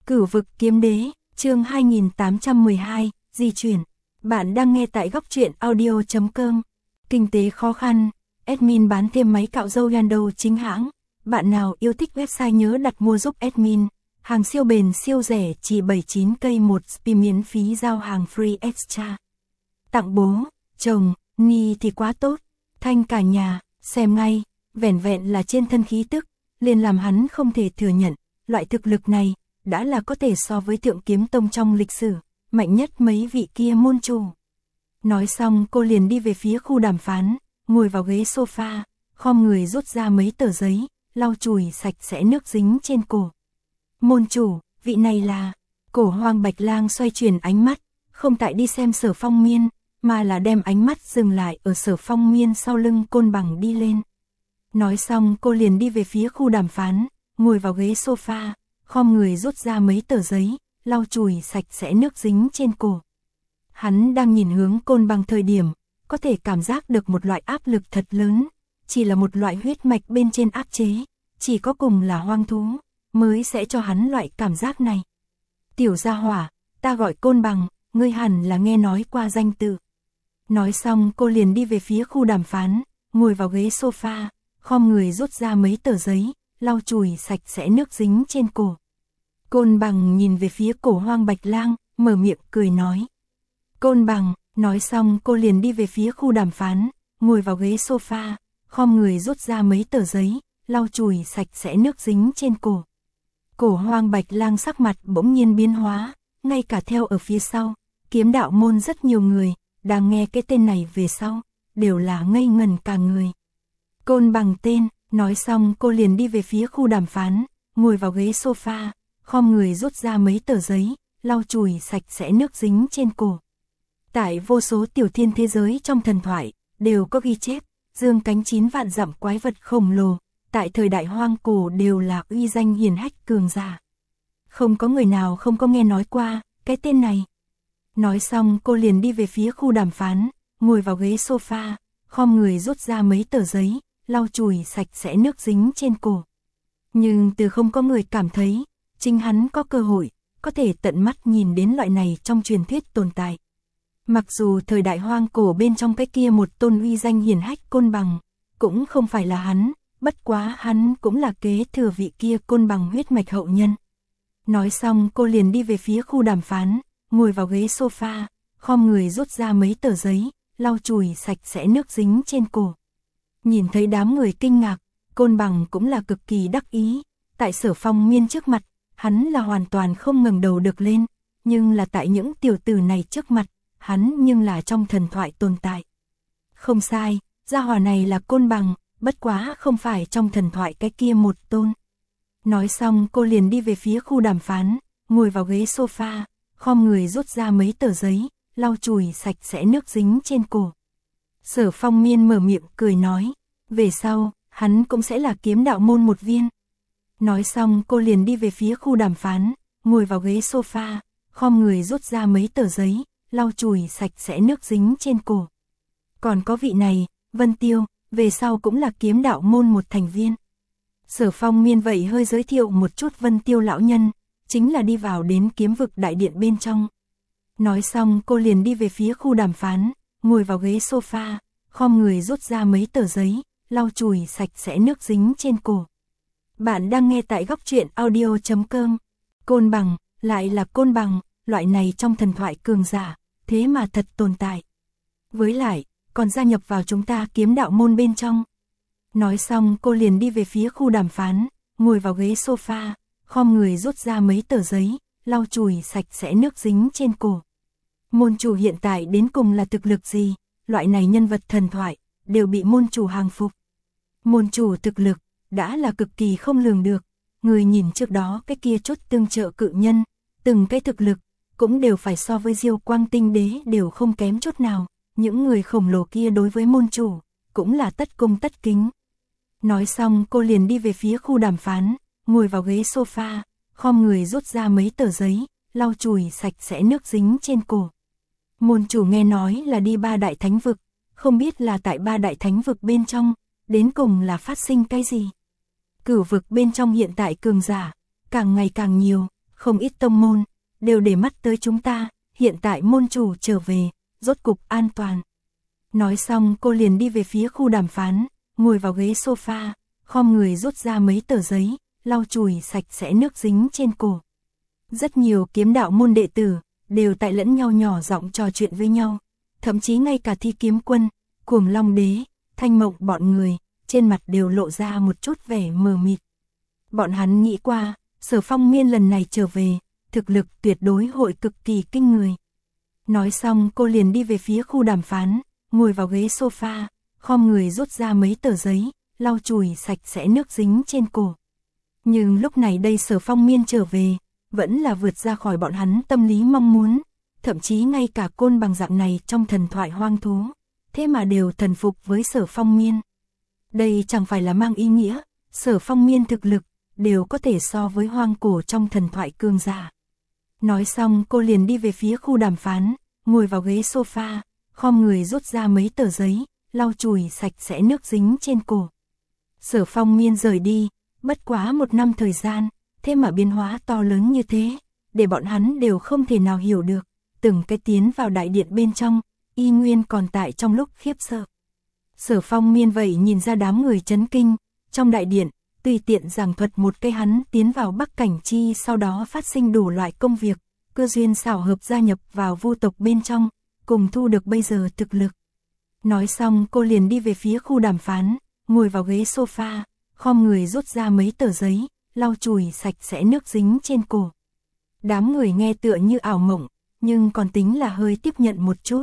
Cửu vực kiếm đế, chương 2812, di chuyển. Bạn đang nghe tại góc truyện audio.com. Kinh tế khó khăn, admin bán thêm máy cạo râu Yando chính hãng. Bạn nào yêu thích website nhớ đặt mua giúp admin. Hàng siêu bền siêu rẻ chỉ 79k một spi miễn phí giao hàng free extra. Tặng bố, chồng, Ni thì quá tốt. Thanh cả nhà, xem ngay, vẻn vẹn là trên thân khí tức, liền làm hắn không thể thừa nhận, loại thực lực này đã là có thể so với Thượng Kiếm Tông trong lịch sử, mạnh nhất mấy vị kia môn chủ. Nói xong cô liền đi về phía khu đàm phán, ngồi vào ghế sofa, khom người rút ra mấy tờ giấy, lau chùi sạch sẽ nước dính trên cổ. Môn chủ, vị này là... Cổ Hoang Bạch Lang xoay chuyển ánh mắt, không tại đi xem Sở Phong Miên, mà là đem ánh mắt dừng lại ở Sở Phong Miên sau lưng Côn Bằng đi lên. Nói xong cô liền đi về phía khu đàm phán, ngồi vào ghế sofa, khom người rút ra mấy tờ giấy, lau chùi sạch sẽ nước dính trên cổ. Hắn đang nhìn hướng Côn Bằng thời điểm, có thể cảm giác được một loại áp lực thật lớn, chỉ là một loại huyết mạch bên trên áp chế, chỉ có cùng là hoang thú, mới sẽ cho hắn loại cảm giác này. Tiểu gia hỏa, ta gọi Côn Bằng, ngươi hẳn là nghe nói qua danh tự. Nói xong cô liền đi về phía khu đàm phán, ngồi vào ghế sofa, khom người rút ra mấy tờ giấy, lau chùi sạch sẽ nước dính trên cổ. Côn Bằng nhìn về phía Cổ Hoang Bạch Lang, mở miệng cười nói. Côn Bằng, nói xong cô liền đi về phía khu đàm phán, ngồi vào ghế sofa, khom người rút ra mấy tờ giấy, lau chùi sạch sẽ nước dính trên cổ. Cổ Hoang Bạch Lang sắc mặt bỗng nhiên biến hóa, ngay cả theo ở phía sau, Kiếm Đạo môn rất nhiều người, đang nghe cái tên này về sau, đều là ngây ngẩn cả người. Côn Bằng tên, nói xong cô liền đi về phía khu đàm phán, ngồi vào ghế sofa, khom người rút ra mấy tờ giấy, lau chùi sạch sẽ nước dính trên cổ. Tại vô số tiểu thiên thế giới trong thần thoại, đều có ghi chép, dương cánh 9 vạn dặm quái vật khổng lồ, tại thời đại hoang cổ đều là uy danh hiển hách cường giả. Không có người nào không có nghe nói qua cái tên này. Nói xong cô liền đi về phía khu đàm phán, ngồi vào ghế sofa, khom người rút ra mấy tờ giấy, lau chùi sạch sẽ nước dính trên cổ. Nhưng từ không có người cảm thấy, chính hắn có cơ hội, có thể tận mắt nhìn đến loại này trong truyền thuyết tồn tại. Mặc dù thời đại hoang cổ bên trong cái kia một tôn uy danh hiển hách Côn Bằng, cũng không phải là hắn, bất quá hắn cũng là kế thừa vị kia Côn Bằng huyết mạch hậu nhân. Nói xong cô liền đi về phía khu đàm phán, ngồi vào ghế sofa, khom người rút ra mấy tờ giấy, lau chùi sạch sẽ nước dính trên cổ. Nhìn thấy đám người kinh ngạc, Côn Bằng cũng là cực kỳ đắc ý, tại Sở Phong Miên trước mặt, hắn là hoàn toàn không ngẩng đầu được lên, nhưng là tại những tiểu tử này trước mặt, hắn nhưng là trong thần thoại tồn tại. Không sai, gia hỏa này là Côn Bằng, bất quá không phải trong thần thoại cái kia một tôn. Nói xong cô liền đi về phía khu đàm phán, ngồi vào ghế sofa, khom người rút ra mấy tờ giấy, lau chùi sạch sẽ nước dính trên cổ. Sở Phong Miên mở miệng cười nói, về sau, hắn cũng sẽ là Kiếm Đạo môn một viên. Nói xong cô liền đi về phía khu đàm phán, ngồi vào ghế sofa, khom người rút ra mấy tờ giấy, lau chùi sạch sẽ nước dính trên cổ. Còn có vị này, Vân Tiêu, về sau cũng là Kiếm Đạo môn một thành viên. Sở Phong Miên vậy hơi giới thiệu một chút Vân Tiêu lão nhân, chính là đi vào đến kiếm vực đại điện bên trong. Nói xong cô liền đi về phía khu đàm phán, ngồi vào ghế sofa, khom người rút ra mấy tờ giấy, lau chùi sạch sẽ nước dính trên cổ. Bạn đang nghe tại góc truyện audio.com. Côn Bằng, lại là Côn Bằng, loại này trong thần thoại cường giả, thế mà thật tồn tại. Với lại, còn gia nhập vào chúng ta Kiếm Đạo môn bên trong. Nói xong cô liền đi về phía khu đàm phán, ngồi vào ghế sofa, khom người rút ra mấy tờ giấy, lau chùi sạch sẽ nước dính trên cổ. Môn chủ hiện tại đến cùng là thực lực gì, loại này nhân vật thần thoại, đều bị môn chủ hàng phục. Môn chủ thực lực, đã là cực kỳ không lường được, người nhìn trước đó cái kia chốt tương trợ cự nhân, từng cái thực lực, cũng đều phải so với Diêu Quang Tinh Đế đều không kém chút nào, những người khổng lồ kia đối với môn chủ, cũng là tất cung tất kính. Nói xong cô liền đi về phía khu đàm phán, ngồi vào ghế sofa, khom người rút ra mấy tờ giấy, lau chùi sạch sẽ nước dính trên cổ. Môn chủ nghe nói là đi 3 đại thánh vực, không biết là tại 3 đại thánh vực bên trong, đến cùng là phát sinh cái gì. Cửu vực bên trong hiện tại cường giả, càng ngày càng nhiều, không ít tông môn, đều để mắt tới chúng ta, hiện tại môn chủ trở về, rốt cục an toàn. Nói xong cô liền đi về phía khu đàm phán, ngồi vào ghế sofa, khom người rút ra mấy tờ giấy, lau chùi sạch sẽ nước dính trên cổ. Rất nhiều kiếm đạo môn đệ tử, đều tại lẫn nhau nhỏ giọng trò chuyện với nhau, thậm chí ngay cả Thi Kiếm Quân, Cuồng Long Đế, Thanh Mộng bọn người, trên mặt đều lộ ra một chút vẻ mờ mịt. Bọn hắn nghĩ qua, Sở Phong Miên lần này trở về, thực lực tuyệt đối hội cực kỳ kinh người. Nói xong cô liền đi về phía khu đàm phán, ngồi vào ghế sofa, khom người rút ra mấy tờ giấy, lau chùi sạch sẽ nước dính trên cổ. Nhưng lúc này đây Sở Phong Miên trở về, vẫn là vượt ra khỏi bọn hắn tâm lý mong muốn, thậm chí ngay cả côn bằng dạng này trong thần thoại hoang thú, thế mà đều thần phục với Sở Phong Miên. Đây chẳng phải là mang ý nghĩa, Sở Phong Miên thực lực, đều có thể so với hoang cổ trong thần thoại cường giả. Nói xong cô liền đi về phía khu đàm phán, ngồi vào ghế sofa, khom người rút ra mấy tờ giấy, lau chùi sạch sẽ nước dính trên cổ. Sở Phong Miên rời đi, bất quá 1 năm thời gian, thế mà biến hóa to lớn như thế, để bọn hắn đều không thể nào hiểu được, từng cái tiến vào đại điện bên trong, y nguyên còn tại trong lúc khiếp sợ. Sở Phong Miên vậy nhìn ra đám người chấn kinh, trong đại điện, tùy tiện giảng thuật một cái hắn tiến vào Bắc Cảnh Chi sau đó phát sinh đủ loại công việc, cơ duyên xảo hợp gia nhập vào Vu tộc bên trong, cùng thu được bây giờ thực lực. Nói xong cô liền đi về phía khu đàm phán, ngồi vào ghế sofa, khom người rút ra mấy tờ giấy, lau chùi sạch sẽ nước dính trên cổ. Đám người nghe tựa như ảo mộng, nhưng còn tính là hơi tiếp nhận một chút.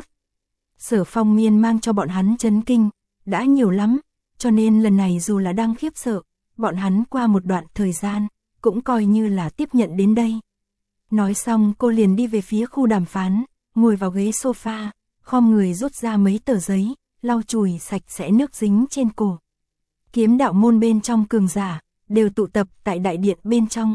Sở Phong Miên mang cho bọn hắn chấn kinh, đã nhiều lắm, cho nên lần này dù là đang khiếp sợ, bọn hắn qua một đoạn thời gian, cũng coi như là tiếp nhận đến đây. Nói xong cô liền đi về phía khu đàm phán, ngồi vào ghế sofa, khom người rút ra mấy tờ giấy, lau chùi sạch sẽ nước dính trên cổ. Kiếm đạo môn bên trong cường giả, đều tụ tập tại đại điện bên trong.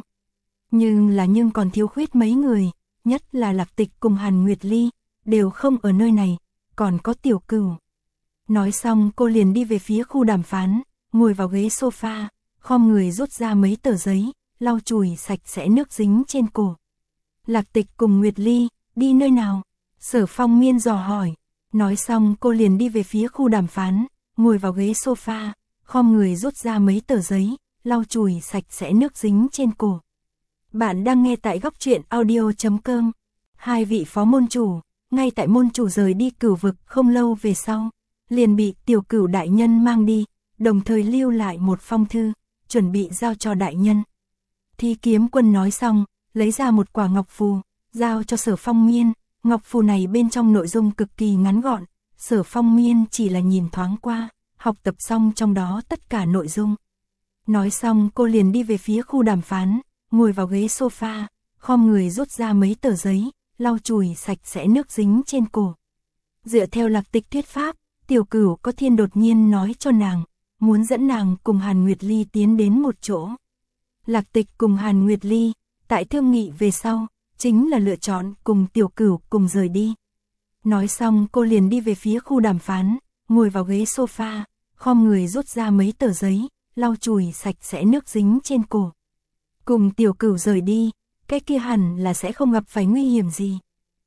Nhưng còn thiếu khuyết mấy người, nhất là Lạc Tịch cùng Hàn Nguyệt Ly, đều không ở nơi này, còn có Tiểu Cửu. Nói xong cô liền đi về phía khu đàm phán, ngồi vào ghế sofa, khom người rút ra mấy tờ giấy, lau chùi sạch sẽ nước dính trên cổ. Lạc Tịch cùng Nguyệt Ly, đi nơi nào? Sở Phong Miên dò hỏi. Nói xong cô liền đi về phía khu đàm phán, ngồi vào ghế sofa, khom người rút ra mấy tờ giấy, lau chùi sạch sẽ nước dính trên cổ. Bạn đang nghe tại góc truyện audio.com. Hai vị phó môn chủ, ngay tại môn chủ rời đi Cửu vực không lâu về sau, liền bị Tiểu Cửu đại nhân mang đi, đồng thời lưu lại một phong thư, chuẩn bị giao cho đại nhân. Thi Kiếm Quân nói xong, lấy ra một quả ngọc phù, giao cho Sở Phong Miên. Ngọc phù này bên trong nội dung cực kỳ ngắn gọn, Sở Phong Miên chỉ là nhìn thoáng qua, học tập xong trong đó tất cả nội dung. Nói xong cô liền đi về phía khu đàm phán, ngồi vào ghế sofa, khom người rút ra mấy tờ giấy, lau chùi sạch sẽ nước dính trên cổ. Dựa theo Lạc Tịch thuyết pháp, Tiểu Cửu có thiên đột nhiên nói cho nàng, muốn dẫn nàng cùng Hàn Nguyệt Ly tiến đến một chỗ. Lạc Tịch cùng Hàn Nguyệt Ly, tại thương nghị về sau, chính là lựa chọn cùng Tiểu Cửu cùng rời đi. Nói xong cô liền đi về phía khu đàm phán, ngồi vào ghế sofa, khom người rút ra mấy tờ giấy, lau chùi sạch sẽ nước dính trên cổ. Cùng Tiểu Cửu rời đi, cái kia hẳn là sẽ không gặp phải nguy hiểm gì.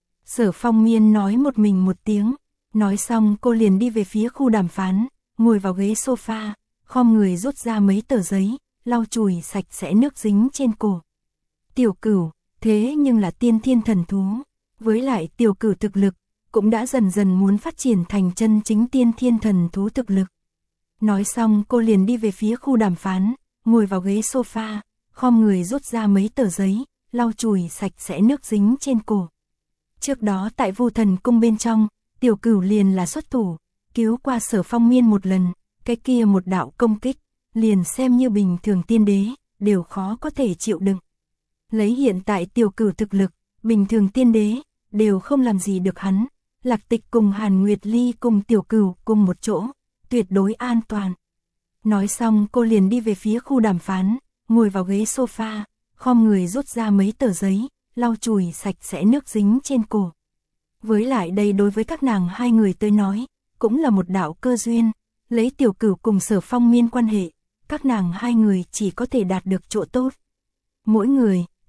Sở Phong Miên nói một mình một tiếng, nói xong cô liền đi về phía khu đàm phán, ngồi vào ghế sofa, khom người rút ra mấy tờ giấy, lau chùi sạch sẽ nước dính trên cổ. Tiểu Cửu, thế nhưng là tiên thiên thần thú, với lại Tiểu Cửu thực lực, cũng đã dần dần muốn phát triển thành chân chính tiên thiên thần thú thực lực. Nói xong cô liền đi về phía khu đàm phán, ngồi vào ghế sofa, khom người rút ra mấy tờ giấy, lau chùi sạch sẽ nước dính trên cổ. Trước đó tại Vu Thần Cung bên trong, Tiểu Cửu liền là xuất thủ, cứu qua Sở Phong Miên một lần, cái kia một đạo công kích, liền xem như bình thường tiên đế, đều khó có thể chịu đựng. Lấy hiện tại Tiểu Cửu thực lực, bình thường tiên đế, đều không làm gì được hắn. Lạc Tịch cùng Hàn Nguyệt Ly cùng Tiểu Cửu cùng một chỗ, tuyệt đối an toàn. Nói xong cô liền đi về phía khu đàm phán, ngồi vào ghế sofa, khom người rút ra mấy tờ giấy, lau chùi sạch sẽ nước dính trên cổ. Với lại đây đối với các nàng hai người tới nói, cũng là một đạo cơ duyên, lấy Tiểu Cửu cùng Sở Phong Miên quan hệ, các nàng hai người chỉ có thể đạt được chỗ tốt. Mỗi người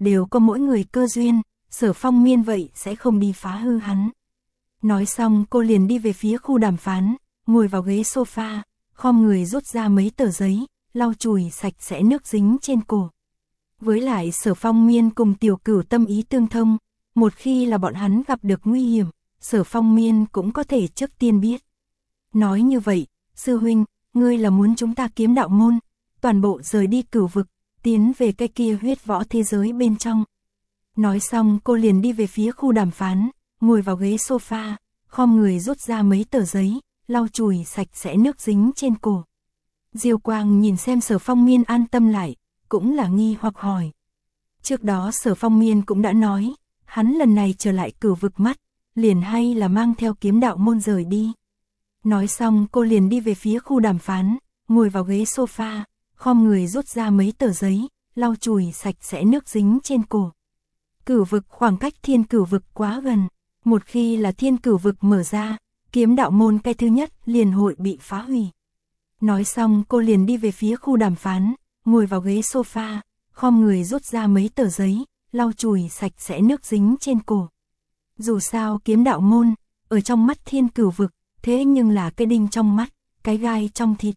đều có mỗi người cơ duyên, Sở Phong Miên vậy sẽ không đi phá hư hắn. Nói xong cô liền đi về phía khu đàm phán, ngồi vào ghế sofa, khom người rút ra mấy tờ giấy, lau chùi sạch sẽ nước dính trên cổ. Với lại Sở Phong Miên cùng Tiểu Cửu tâm ý tương thông, một khi là bọn hắn gặp được nguy hiểm, Sở Phong Miên cũng có thể trước tiên biết. Nói như vậy, sư huynh, ngươi là muốn chúng ta kiếm đạo môn, toàn bộ rời đi Cửu vực, tiến về cái kia huyết võ thế giới bên trong. Nói xong cô liền đi về phía khu đàm phán, ngồi vào ghế sofa, khom người rút ra mấy tờ giấy, lau chùi sạch sẽ nước dính trên cổ. Diêu Quang nhìn xem Sở Phong Miên an tâm lại, cũng là nghi hoặc hỏi. Trước đó Sở Phong Miên cũng đã nói, hắn lần này trở lại Cửu vực mắt, liền hay là mang theo kiếm đạo môn rời đi. Nói xong cô liền đi về phía khu đàm phán, ngồi vào ghế sofa, khom người rút ra mấy tờ giấy, lau chùi sạch sẽ nước dính trên cổ. Cửu vực khoảng cách Thiên Cửu vực quá gần, một khi là Thiên Cửu vực mở ra, kiếm đạo môn cái thứ nhất liền hội bị phá hủy. Nói xong cô liền đi về phía khu đàm phán, ngồi vào ghế sofa, khom người rút ra mấy tờ giấy, lau chùi sạch sẽ nước dính trên cổ. Dù sao kiếm đạo môn, ở trong mắt Thiên Cửu vực, thế nhưng là cái đinh trong mắt, cái gai trong thịt.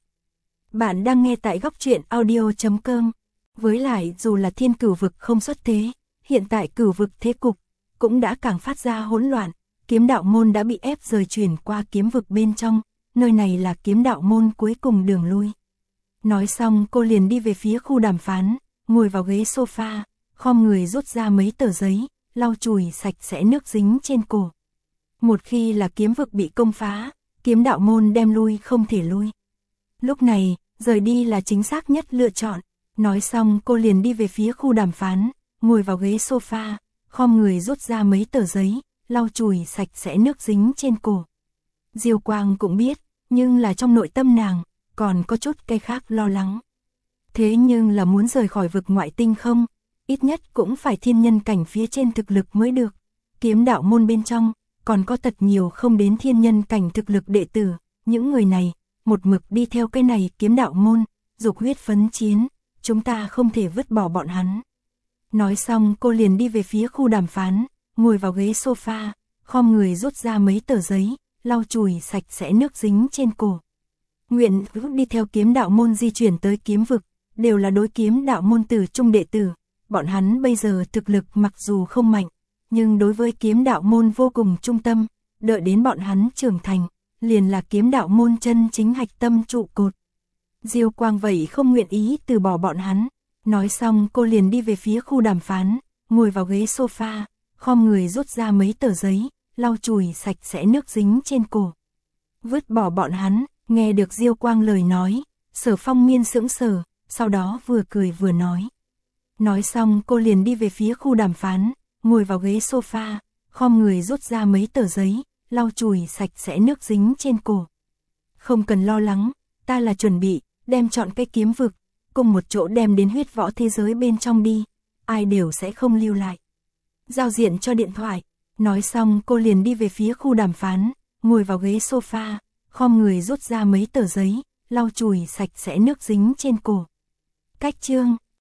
Bạn đang nghe tại góc truyện audio.com. Với lại dù là Thiên Cửu vực không xuất thế, hiện tại Cửu vực thế cục cũng đã càng phát ra hỗn loạn, kiếm đạo môn đã bị ép rời chuyển qua kiếm vực bên trong, nơi này là kiếm đạo môn cuối cùng đường lui. Nói xong cô liền đi về phía khu đàm phán, ngồi vào ghế sofa, khom người rút ra mấy tờ giấy, lau chùi sạch sẽ nước dính trên cổ. Một khi là kiếm vực bị công phá, kiếm đạo môn đem lui không thể lui. Lúc này, rời đi là chính xác nhất lựa chọn. Nói xong cô liền đi về phía khu đàm phán, ngồi vào ghế sofa, khom người rút ra mấy tờ giấy, lau chùi sạch sẽ nước dính trên cổ. Diêu Quang cũng biết, nhưng là trong nội tâm nàng, còn có chút cái khác lo lắng. Thế nhưng là muốn rời khỏi vực ngoại tinh không, ít nhất cũng phải thiên nhân cảnh phía trên thực lực mới được. Kiếm đạo môn bên trong, còn có thật nhiều không đến thiên nhân cảnh thực lực đệ tử, những người này, một mực đi theo cái này kiếm đạo môn, dục huyết phấn chiến, chúng ta không thể vứt bỏ bọn hắn. Nói xong cô liền đi về phía khu đàm phán, ngồi vào ghế sofa, khom người rút ra mấy tờ giấy, lau chùi sạch sẽ nước dính trên cổ. Nguyện đi theo kiếm đạo môn di chuyển tới kiếm vực, đều là đối kiếm đạo môn tử trung đệ tử, bọn hắn bây giờ thực lực mặc dù không mạnh, nhưng đối với kiếm đạo môn vô cùng trung tâm, đợi đến bọn hắn trưởng thành, liền là kiếm đạo môn chân chính hạch tâm trụ cột. Diêu Quang vậy không nguyện ý từ bỏ bọn hắn. Nói xong cô liền đi về phía khu đàm phán, ngồi vào ghế sofa, khom người rút ra mấy tờ giấy, lau chùi sạch sẽ nước dính trên cổ. Vứt bỏ bọn hắn, nghe được Diêu Quang lời nói, Sở Phong Miên sững sờ, sau đó vừa cười vừa nói. Nói xong cô liền đi về phía khu đàm phán, ngồi vào ghế sofa, khom người rút ra mấy tờ giấy, lau chùi sạch sẽ nước dính trên cổ. Không cần lo lắng, ta là chuẩn bị, đem chọn cái kiếm vực, cùng một chỗ đem đến huyết võ thế giới bên trong đi, ai đều sẽ không lưu lại. Giao diện cho điện thoại, nói xong cô liền đi về phía khu đàm phán, ngồi vào ghế sofa, khom người rút ra mấy tờ giấy, lau chùi sạch sẽ nước dính trên cổ. Cách chương